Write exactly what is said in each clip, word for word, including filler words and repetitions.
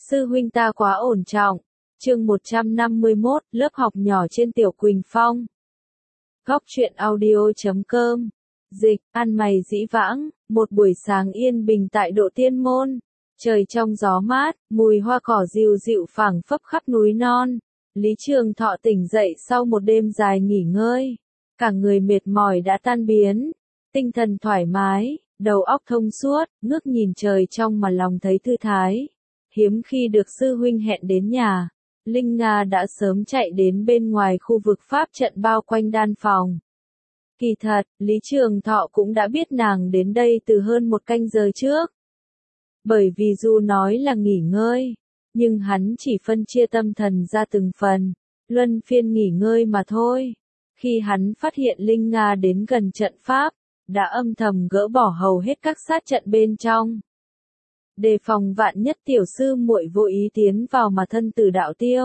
Sư huynh ta quá ổn trọng. Chương một trăm năm mươi mốt, lớp học nhỏ trên Tiểu Quỳnh Phong. Góc truyện audio chấm com. Dịch, ăn mày dĩ vãng, một buổi sáng yên bình tại Độ Tiên Môn. Trời trong gió mát, mùi hoa cỏ dịu dịu phảng phấp khắp núi non. Lý Trường Thọ tỉnh dậy sau một đêm dài nghỉ ngơi. Cả người mệt mỏi đã tan biến. Tinh thần thoải mái, đầu óc thông suốt, ngước nhìn trời trong mà lòng thấy thư thái. Hiếm khi được sư huynh hẹn đến nhà, Linh Nga đã sớm chạy đến bên ngoài khu vực pháp trận bao quanh đan phòng. Kỳ thật, Lý Trường Thọ cũng đã biết nàng đến đây từ hơn một canh giờ trước. Bởi vì dù nói là nghỉ ngơi, nhưng hắn chỉ phân chia tâm thần ra từng phần, luân phiên nghỉ ngơi mà thôi. Khi hắn phát hiện Linh Nga đến gần trận pháp, đã âm thầm gỡ bỏ hầu hết các sát trận bên trong. Đề phòng vạn nhất tiểu sư muội vô ý tiến vào mà thân tử đạo tiêu.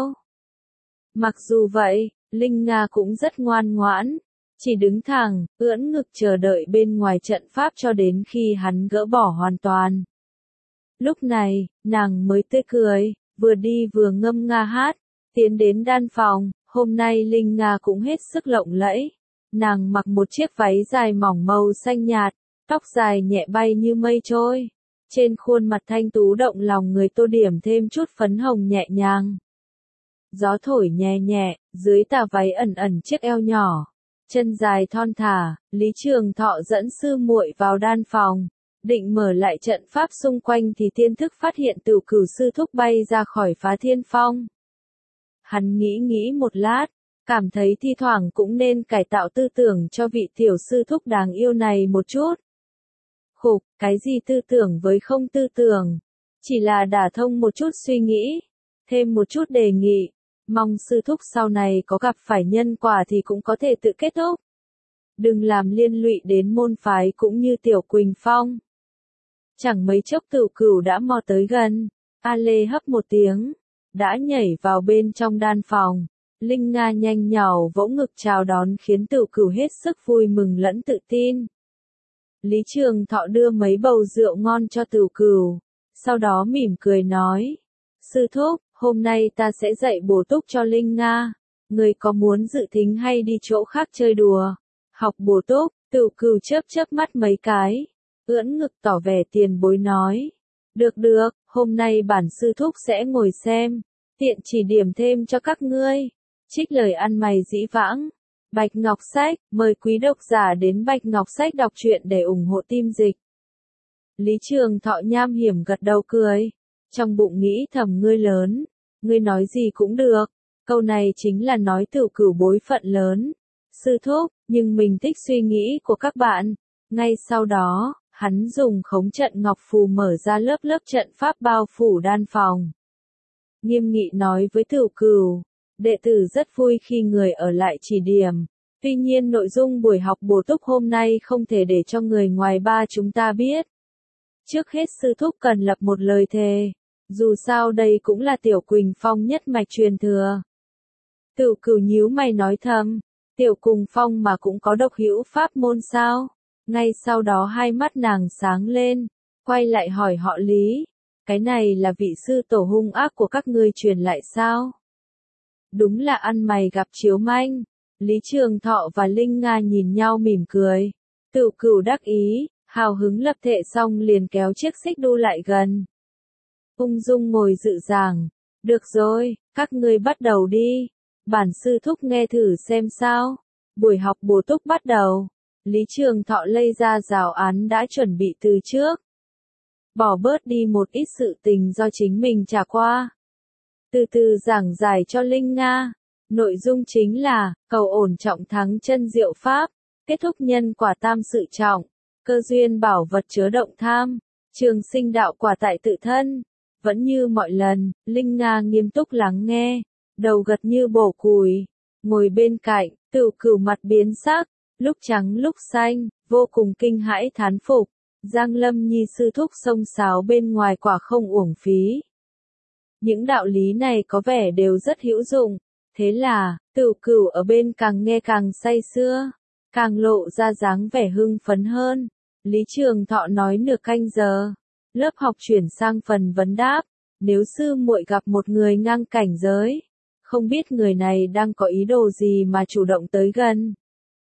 Mặc dù vậy, Linh Nga cũng rất ngoan ngoãn, chỉ đứng thẳng, ưỡn ngực chờ đợi bên ngoài trận pháp cho đến khi hắn gỡ bỏ hoàn toàn. Lúc này, nàng mới tươi cười, vừa đi vừa ngâm nga hát, tiến đến đan phòng. Hôm nay Linh Nga cũng hết sức lộng lẫy. Nàng mặc một chiếc váy dài mỏng màu xanh nhạt, tóc dài nhẹ bay như mây trôi. Trên khuôn mặt thanh tú động lòng người tô điểm thêm chút phấn hồng nhẹ nhàng. Gió thổi nhẹ nhẹ, dưới tà váy ẩn ẩn chiếc eo nhỏ, chân dài thon thả. Lý Trường Thọ dẫn sư muội vào đan phòng, định mở lại trận pháp xung quanh thì tiên thức phát hiện Tửu Cửu sư thúc bay ra khỏi Phá Thiên Phong. Hắn nghĩ nghĩ một lát, cảm thấy thi thoảng cũng nên cải tạo tư tưởng cho vị tiểu sư thúc đáng yêu này một chút. Khục, cái gì tư tưởng với không tư tưởng, chỉ là đả thông một chút suy nghĩ, thêm một chút đề nghị, mong sư thúc sau này có gặp phải nhân quả thì cũng có thể tự kết thúc. Đừng làm liên lụy đến môn phái cũng như Tiểu Quỳnh Phong. Chẳng mấy chốc Tửu Cửu đã mò tới gần, A Lê hấp một tiếng, đã nhảy vào bên trong đan phòng. Linh Nga nhanh nhảu vỗ ngực chào đón khiến Tửu Cửu hết sức vui mừng lẫn tự tin. Lý Trường Thọ đưa mấy bầu rượu ngon cho Tửu Cửu, sau đó mỉm cười nói: Sư thúc, hôm nay ta sẽ dạy bổ túc cho Linh Nga, người có muốn dự thính hay đi chỗ khác chơi đùa? Học bổ túc? Tửu Cửu chớp chớp mắt mấy cái, ưỡn ngực tỏ vẻ tiền bối nói: Được được, hôm nay bản sư thúc sẽ ngồi xem, tiện chỉ điểm thêm cho các ngươi. Trích lời ăn mày dĩ vãng. Bạch Ngọc Sách, mời quý độc giả đến Bạch Ngọc Sách đọc truyện để ủng hộ team dịch. Lý Trường Thọ nham hiểm gật đầu cười, trong bụng nghĩ thầm ngươi lớn, ngươi nói gì cũng được, câu này chính là nói Tửu Cửu bối phận lớn. Sư thúc, nhưng mình thích suy nghĩ của các bạn. Ngay sau đó, hắn dùng khống trận ngọc phù mở ra lớp lớp trận pháp bao phủ đan phòng. Nghiêm nghị nói với Tửu Cửu, đệ tử rất vui khi người ở lại chỉ điểm. Tuy nhiên nội dung buổi học bổ túc hôm nay không thể để cho người ngoài ba chúng ta biết. Trước hết sư thúc cần lập một lời thề. Dù sao đây cũng là Tiểu Quỳnh Phong nhất mạch truyền thừa. Tửu Cửu nhíu mày nói thầm, Tiểu Quỳnh Phong mà cũng có độc hữu pháp môn sao? Ngay sau đó hai mắt nàng sáng lên, quay lại hỏi họ Lý, cái này là vị sư tổ hung ác của các ngươi truyền lại sao? Đúng là ăn mày gặp chiếu manh. Lý Trường Thọ và Linh Nga nhìn nhau mỉm cười. Tửu Cửu đắc ý, hào hứng lập thệ xong liền kéo chiếc xích đu lại gần. Ung dung ngồi dự giảng. Được rồi, các ngươi bắt đầu đi. Bản sư thúc nghe thử xem sao. Buổi học bổ túc bắt đầu. Lý Trường Thọ lây ra giáo án đã chuẩn bị từ trước. Bỏ bớt đi một ít sự tình do chính mình trải qua. Từ từ giảng giải cho Linh Nga. Nội dung chính là, cầu ổn trọng thắng chân diệu pháp, kết thúc nhân quả tam sự trọng, cơ duyên bảo vật chứa động tham, trường sinh đạo quả tại tự thân. Vẫn như mọi lần, Linh Nga nghiêm túc lắng nghe, đầu gật như bổ củi, ngồi bên cạnh, Tửu Cửu mặt biến sắc, lúc trắng lúc xanh, vô cùng kinh hãi thán phục, Giang Lâm Nhi sư thúc xông xáo bên ngoài quả không uổng phí. Những đạo lý này có vẻ đều rất hữu dụng, thế là, Tửu Cửu ở bên càng nghe càng say sưa, càng lộ ra dáng vẻ hưng phấn hơn. Lý Trường Thọ nói nửa canh giờ, lớp học chuyển sang phần vấn đáp, nếu sư muội gặp một người ngang cảnh giới, không biết người này đang có ý đồ gì mà chủ động tới gần,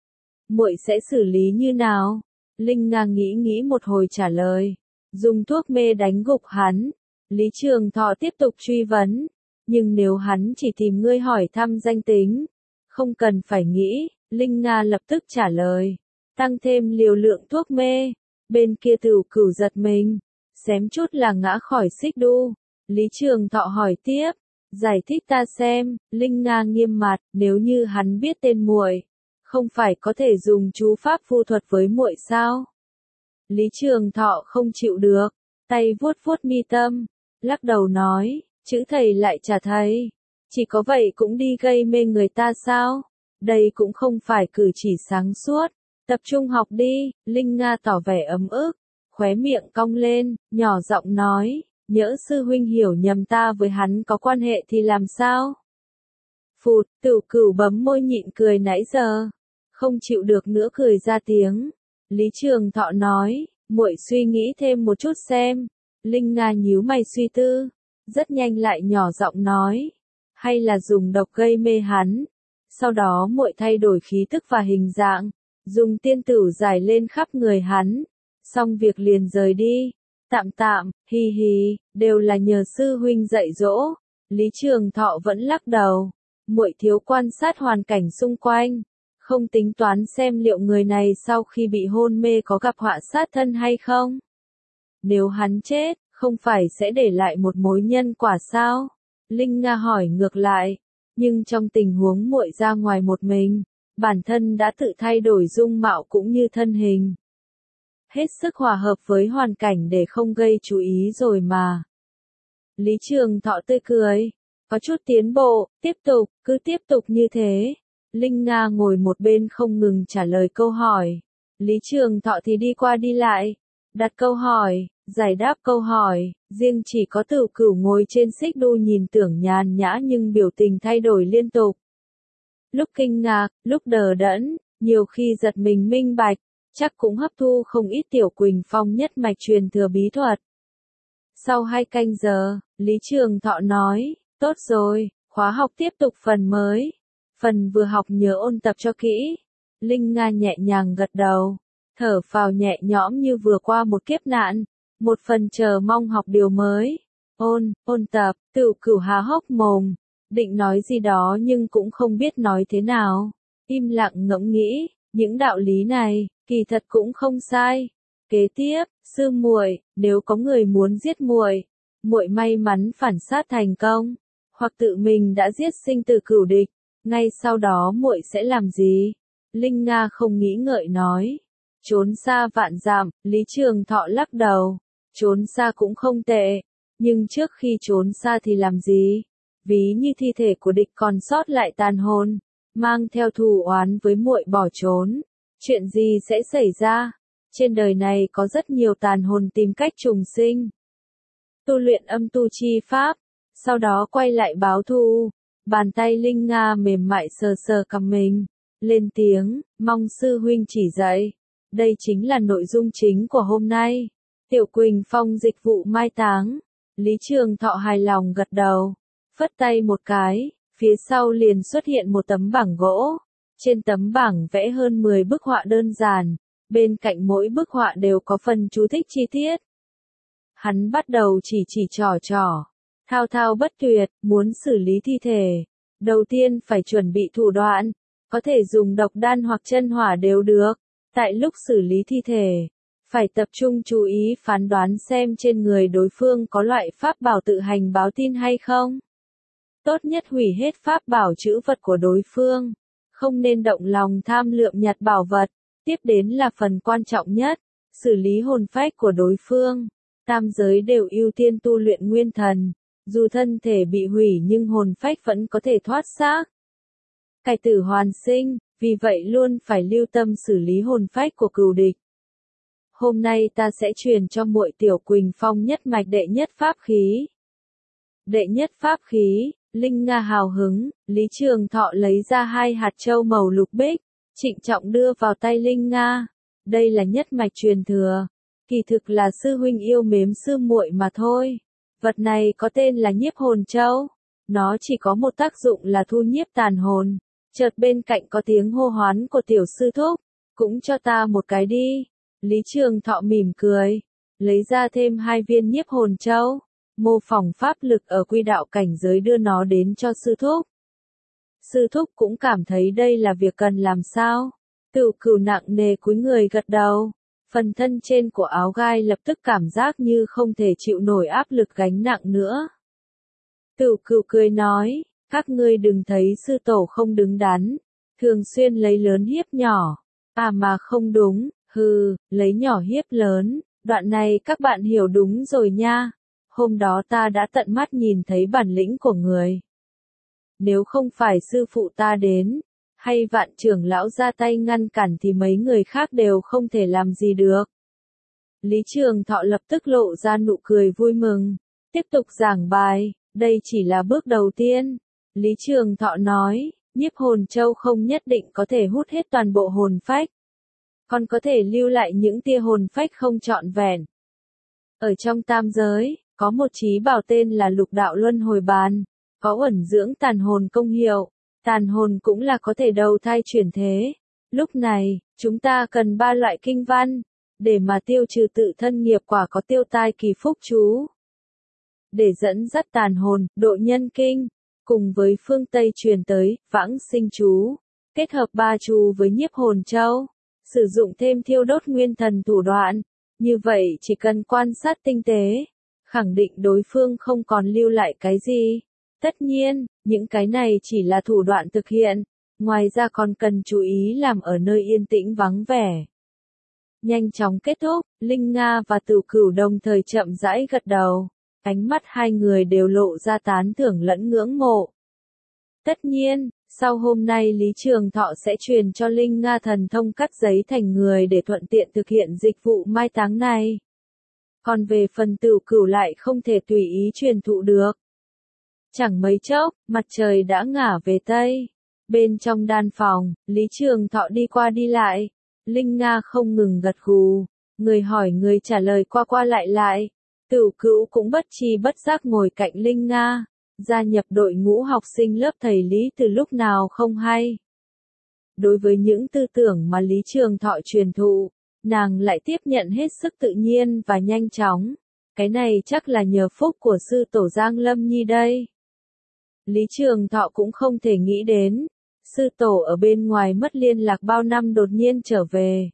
muội sẽ xử lý như nào? Linh Nga nghĩ nghĩ một hồi trả lời, dùng thuốc mê đánh gục hắn. Lý Trường Thọ tiếp tục truy vấn, nhưng nếu hắn chỉ tìm ngươi hỏi thăm danh tính, không cần phải nghĩ. Linh Nga lập tức trả lời, tăng thêm liều lượng thuốc mê. Bên kia Tửu Cửu giật mình, xém chút là ngã khỏi xích đu. Lý Trường Thọ hỏi tiếp, giải thích ta xem. Linh Nga nghiêm mặt, nếu như hắn biết tên muội, không phải có thể dùng chú pháp phù thuật với muội sao? Lý Trường Thọ không chịu được, tay vuốt vuốt mi tâm, lắc đầu nói, chữ thầy lại trả thầy, chỉ có vậy cũng đi gây mê người ta sao? Đây cũng không phải cử chỉ sáng suốt, tập trung học đi. Linh Nga tỏ vẻ ấm ức, khóe miệng cong lên, nhỏ giọng nói, nhỡ sư huynh hiểu nhầm ta với hắn có quan hệ thì làm sao? Phụt, Tửu Cửu bấm môi nhịn cười nãy giờ, không chịu được nữa cười ra tiếng. Lý Trường Thọ nói, muội suy nghĩ thêm một chút xem. Linh Nga nhíu mày suy tư, rất nhanh lại nhỏ giọng nói, hay là dùng độc gây mê hắn, sau đó muội thay đổi khí tức và hình dạng, dùng tiên tử giải lên khắp người hắn, xong việc liền rời đi. Tạm tạm, hi hi, đều là nhờ sư huynh dạy dỗ. Lý Trường Thọ vẫn lắc đầu, muội thiếu quan sát hoàn cảnh xung quanh, không tính toán xem liệu người này sau khi bị hôn mê có gặp họa sát thân hay không. Nếu hắn chết, không phải sẽ để lại một mối nhân quả sao? Linh Nga hỏi ngược lại, nhưng trong tình huống muội ra ngoài một mình, bản thân đã tự thay đổi dung mạo cũng như thân hình, hết sức hòa hợp với hoàn cảnh để không gây chú ý rồi mà. Lý Trường Thọ tươi cười, có chút tiến bộ, tiếp tục, cứ tiếp tục như thế. Linh Nga ngồi một bên không ngừng trả lời câu hỏi. Lý Trường Thọ thì đi qua đi lại, đặt câu hỏi, giải đáp câu hỏi, riêng chỉ có Tửu Cửu ngồi trên xích đu nhìn tưởng nhàn nhã nhưng biểu tình thay đổi liên tục. Lúc kinh ngạc, lúc đờ đẫn, nhiều khi giật mình minh bạch, chắc cũng hấp thu không ít Tiểu Quỳnh Phong nhất mạch truyền thừa bí thuật. Sau hai canh giờ, Lý Trường Thọ nói, tốt rồi, khóa học tiếp tục phần mới. Phần vừa học nhớ ôn tập cho kỹ. Linh Nga nhẹ nhàng gật đầu, thở phào nhẹ nhõm như vừa qua một kiếp nạn, một phần chờ mong học điều mới. Ôn, ôn tập. Tửu Cửu há hốc mồm, định nói gì đó nhưng cũng không biết nói thế nào, im lặng ngẫm nghĩ, những đạo lý này, kỳ thật cũng không sai. Kế tiếp, sư muội, nếu có người muốn giết muội, muội may mắn phản sát thành công, hoặc tự mình đã giết sinh tử cửu địch, ngay sau đó muội sẽ làm gì? Linh Nga không nghĩ ngợi nói, trốn xa vạn dặm. Lý Trường Thọ lắc đầu, trốn xa cũng không tệ, nhưng trước khi trốn xa thì làm gì? Ví như thi thể của địch còn sót lại tàn hồn, mang theo thù oán với muội bỏ trốn, chuyện gì sẽ xảy ra? Trên đời này có rất nhiều tàn hồn tìm cách trùng sinh, tu luyện âm tu chi pháp, sau đó quay lại báo thù. Bàn tay Linh Nga mềm mại sờ sờ cằm mình, lên tiếng, mong sư huynh chỉ dạy. Đây chính là nội dung chính của hôm nay. Tiểu Quỳnh Phong dịch vụ mai táng. Lý Trường Thọ hài lòng gật đầu, phất tay một cái, phía sau liền xuất hiện một tấm bảng gỗ. Trên tấm bảng vẽ hơn mười bức họa đơn giản, bên cạnh mỗi bức họa đều có phần chú thích chi tiết. Hắn bắt đầu chỉ chỉ trò trò, thao thao bất tuyệt, muốn xử lý thi thể. Đầu tiên phải chuẩn bị thủ đoạn, có thể dùng độc đan hoặc chân hỏa đều được. Tại lúc xử lý thi thể, phải tập trung chú ý phán đoán xem trên người đối phương có loại pháp bảo tự hành báo tin hay không. Tốt nhất hủy hết pháp bảo trữ vật của đối phương, không nên động lòng tham lượm nhặt bảo vật. Tiếp đến là phần quan trọng nhất, xử lý hồn phách của đối phương. Tam giới đều ưu tiên tu luyện nguyên thần, dù thân thể bị hủy nhưng hồn phách vẫn có thể thoát xác, cải tử hoàn sinh, vì vậy luôn phải lưu tâm xử lý hồn phách của cừu địch. Hôm nay ta sẽ truyền cho muội Tiểu Quỳnh Phong nhất mạch đệ nhất pháp khí. Đệ nhất pháp khí. Linh Nga hào hứng. Lý Trường Thọ lấy ra hai hạt châu màu lục bích, trịnh trọng đưa vào tay Linh Nga. Đây là nhất mạch truyền thừa, kỳ thực là sư huynh yêu mến sư muội mà thôi. Vật này có tên là nhiếp hồn châu. Nó chỉ có một tác dụng là thu nhiếp tàn hồn. Chợt bên cạnh có tiếng hô hoán của tiểu sư thúc. Cũng cho ta một cái đi. Lý Trường Thọ mỉm cười. Lấy ra thêm hai viên nhiếp hồn châu. Mô phỏng pháp lực ở quy đạo cảnh giới đưa nó đến cho sư thúc. Sư thúc cũng cảm thấy đây là việc cần làm sao. Tửu Cửu nặng nề cúi người gật đầu. Phần thân trên của áo gai lập tức cảm giác như không thể chịu nổi áp lực gánh nặng nữa. Tửu Cửu cười nói, các ngươi đừng thấy sư tổ không đứng đắn, thường xuyên lấy lớn hiếp nhỏ. À mà không đúng, hừ, lấy nhỏ hiếp lớn, đoạn này các bạn hiểu đúng rồi nha. Hôm đó ta đã tận mắt nhìn thấy bản lĩnh của người. Nếu không phải sư phụ ta đến, hay Vạn trưởng lão ra tay ngăn cản thì mấy người khác đều không thể làm gì được. Lý Trường Thọ lập tức lộ ra nụ cười vui mừng, tiếp tục giảng bài, đây chỉ là bước đầu tiên. Lý Trường Thọ nói, nhiếp hồn châu không nhất định có thể hút hết toàn bộ hồn phách, còn có thể lưu lại những tia hồn phách không trọn vẹn. Ở trong tam giới, có một chí bảo tên là lục đạo luân hồi bàn, có uẩn dưỡng tàn hồn công hiệu, tàn hồn cũng là có thể đầu thai chuyển thế. Lúc này, chúng ta cần ba loại kinh văn, để mà tiêu trừ tự thân nghiệp quả có tiêu tai kỳ phúc chú. Để dẫn dắt tàn hồn, độ nhân kinh, cùng với phương Tây truyền tới, vãng sinh chú, kết hợp ba chú với nhiếp hồn châu, sử dụng thêm thiêu đốt nguyên thần thủ đoạn, như vậy chỉ cần quan sát tinh tế, khẳng định đối phương không còn lưu lại cái gì. Tất nhiên, những cái này chỉ là thủ đoạn thực hiện, ngoài ra còn cần chú ý làm ở nơi yên tĩnh vắng vẻ. Nhanh chóng kết thúc, Linh Nga và Tửu Cửu đồng thời chậm rãi gật đầu, ánh mắt hai người đều lộ ra tán thưởng lẫn ngưỡng mộ. Tất nhiên, sau hôm nay Lý Trường Thọ sẽ truyền cho Linh Nga thần thông cắt giấy thành người để thuận tiện thực hiện dịch vụ mai táng này. Còn về phần Tửu Cửu lại không thể tùy ý truyền thụ được. Chẳng mấy chốc, mặt trời đã ngả về Tây. Bên trong đan phòng, Lý Trường Thọ đi qua đi lại. Linh Nga không ngừng gật gù. Người hỏi người trả lời qua qua lại lại. Tửu Cửu cũng bất tri bất giác ngồi cạnh Linh Nga. Gia nhập đội ngũ học sinh lớp thầy Lý từ lúc nào không hay. Đối với những tư tưởng mà Lý Trường Thọ truyền thụ, nàng lại tiếp nhận hết sức tự nhiên và nhanh chóng. Cái này chắc là nhờ phúc của sư tổ Giang Lâm Nhi đây. Lý Trường Thọ cũng không thể nghĩ đến, sư tổ ở bên ngoài mất liên lạc bao năm đột nhiên trở về.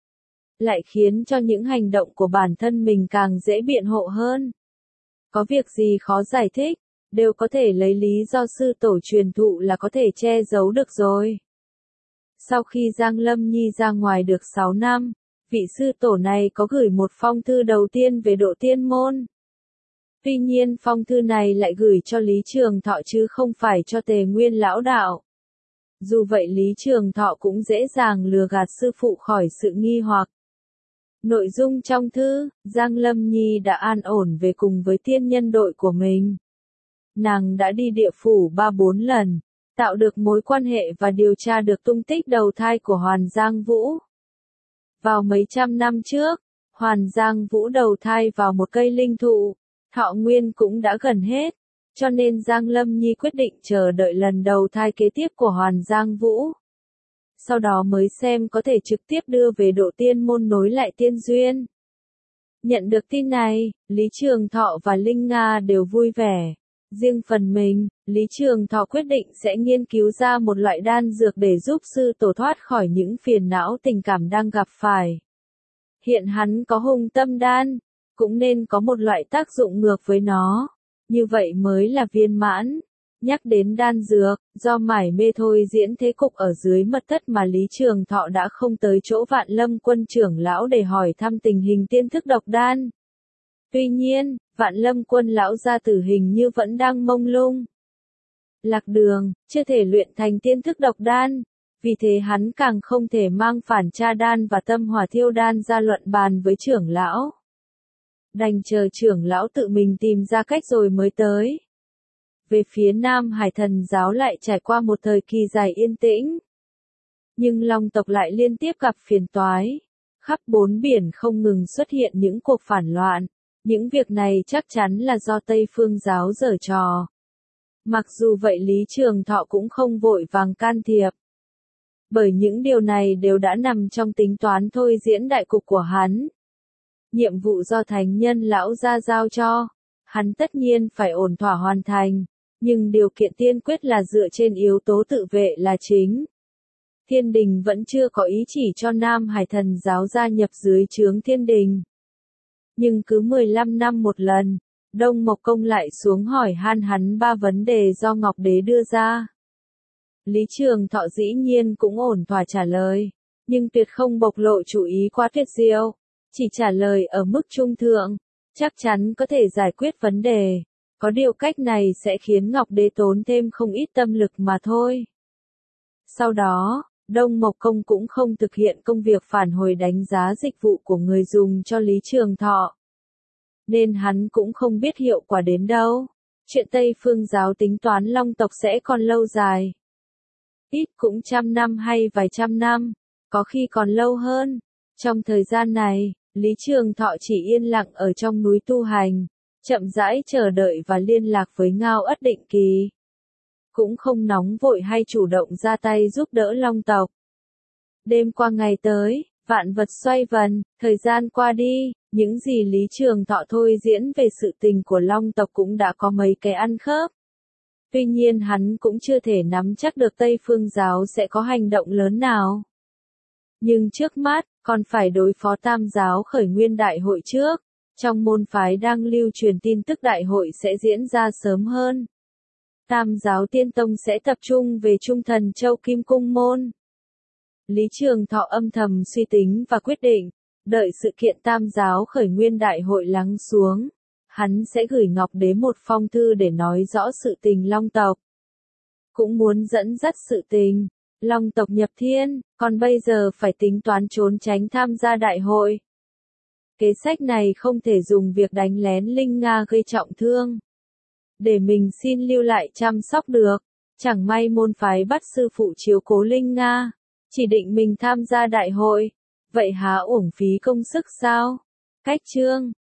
Lại khiến cho những hành động của bản thân mình càng dễ biện hộ hơn. Có việc gì khó giải thích, đều có thể lấy lý do sư tổ truyền thụ là có thể che giấu được rồi. Sau khi Giang Lâm Nhi ra ngoài được sáu năm, vị sư tổ này có gửi một phong thư đầu tiên về độ tiên môn. Tuy nhiên phong thư này lại gửi cho Lý Trường Thọ chứ không phải cho Tề Nguyên lão đạo. Dù vậy Lý Trường Thọ cũng dễ dàng lừa gạt sư phụ khỏi sự nghi hoặc. Nội dung trong thư, Giang Lâm Nhi đã an ổn về cùng với tiên nhân đội của mình. Nàng đã đi địa phủ ba bốn lần, tạo được mối quan hệ và điều tra được tung tích đầu thai của Hoàn Giang Vũ. Vào mấy trăm năm trước, Hoàn Giang Vũ đầu thai vào một cây linh thụ, thọ nguyên cũng đã gần hết, cho nên Giang Lâm Nhi quyết định chờ đợi lần đầu thai kế tiếp của Hoàn Giang Vũ. Sau đó mới xem có thể trực tiếp đưa về độ tiên môn nối lại tiên duyên. Nhận được tin này, Lý Trường Thọ và Linh Nga đều vui vẻ. Riêng phần mình, Lý Trường Thọ quyết định sẽ nghiên cứu ra một loại đan dược để giúp sư tổ thoát khỏi những phiền não tình cảm đang gặp phải. Hiện hắn có hung tâm đan, cũng nên có một loại tác dụng ngược với nó, như vậy mới là viên mãn. Nhắc đến đan dược, do mải mê thôi diễn thế cục ở dưới mật thất mà Lý Trường Thọ đã không tới chỗ Vạn Lâm Quân trưởng lão để hỏi thăm tình hình tiên thức độc đan. Tuy nhiên, Vạn Lâm Quân lão gia tử hình như vẫn đang mông lung. Lạc đường, chưa thể luyện thành tiên thức độc đan, vì thế hắn càng không thể mang phản tra đan và tâm hỏa thiêu đan ra luận bàn với trưởng lão. Đành chờ trưởng lão tự mình tìm ra cách rồi mới tới. Về phía Nam Hải Thần giáo lại trải qua một thời kỳ dài yên tĩnh. Nhưng Long tộc lại liên tiếp gặp phiền toái. Khắp bốn biển không ngừng xuất hiện những cuộc phản loạn. Những việc này chắc chắn là do Tây Phương giáo giở trò. Mặc dù vậy Lý Trường Thọ cũng không vội vàng can thiệp. Bởi những điều này đều đã nằm trong tính toán thôi diễn đại cục của hắn. Nhiệm vụ do thánh nhân lão gia giao cho, hắn tất nhiên phải ổn thỏa hoàn thành, nhưng điều kiện tiên quyết là dựa trên yếu tố tự vệ là chính. Thiên đình vẫn chưa có ý chỉ cho Nam Hải Thần giáo gia nhập dưới trướng thiên đình. Nhưng cứ mười lăm năm một lần, Đông Mộc Công lại xuống hỏi han hắn ba vấn đề do Ngọc Đế đưa ra. Lý Trường Thọ dĩ nhiên cũng ổn thỏa trả lời, nhưng tuyệt không bộc lộ chủ ý quá tuyệt diệu, chỉ trả lời ở mức trung thượng, chắc chắn có thể giải quyết vấn đề. Có điều cách này sẽ khiến Ngọc Đế tốn thêm không ít tâm lực mà thôi. Sau đó, Đông Mộc Công cũng không thực hiện công việc phản hồi đánh giá dịch vụ của người dùng cho Lý Trường Thọ. Nên hắn cũng không biết hiệu quả đến đâu. Chuyện Tây Phương giáo tính toán Long tộc sẽ còn lâu dài. Ít cũng trăm năm hay vài trăm năm, có khi còn lâu hơn. Trong thời gian này, Lý Trường Thọ chỉ yên lặng ở trong núi tu hành, chậm rãi chờ đợi và liên lạc với Ngao Ất Định Kỳ. Cũng không nóng vội hay chủ động ra tay giúp đỡ Long tộc. Đêm qua ngày tới, vạn vật xoay vần, thời gian qua đi, những gì Lý Trường Thọ thôi diễn về sự tình của Long tộc cũng đã có mấy cái ăn khớp. Tuy nhiên hắn cũng chưa thể nắm chắc được Tây Phương giáo sẽ có hành động lớn nào. Nhưng trước mắt, còn phải đối phó Tam giáo khởi nguyên đại hội trước. Trong môn phái đang lưu truyền tin tức đại hội sẽ diễn ra sớm hơn. Tam giáo tiên tông sẽ tập trung về Trung Thần Châu Kim Cung Môn. Lý Trường Thọ âm thầm suy tính và quyết định, đợi sự kiện Tam giáo khởi nguyên đại hội lắng xuống, hắn sẽ gửi Ngọc Đế một phong thư để nói rõ sự tình Long tộc. Cũng muốn dẫn dắt sự tình Long tộc nhập thiên, còn bây giờ phải tính toán trốn tránh tham gia đại hội. Kế sách này không thể dùng việc đánh lén Linh Nga gây trọng thương. Để mình xin lưu lại chăm sóc được, chẳng may môn phái bắt sư phụ chiếu cố Linh Nga, chỉ định mình tham gia đại hội, vậy há uổng phí công sức sao? Cách chương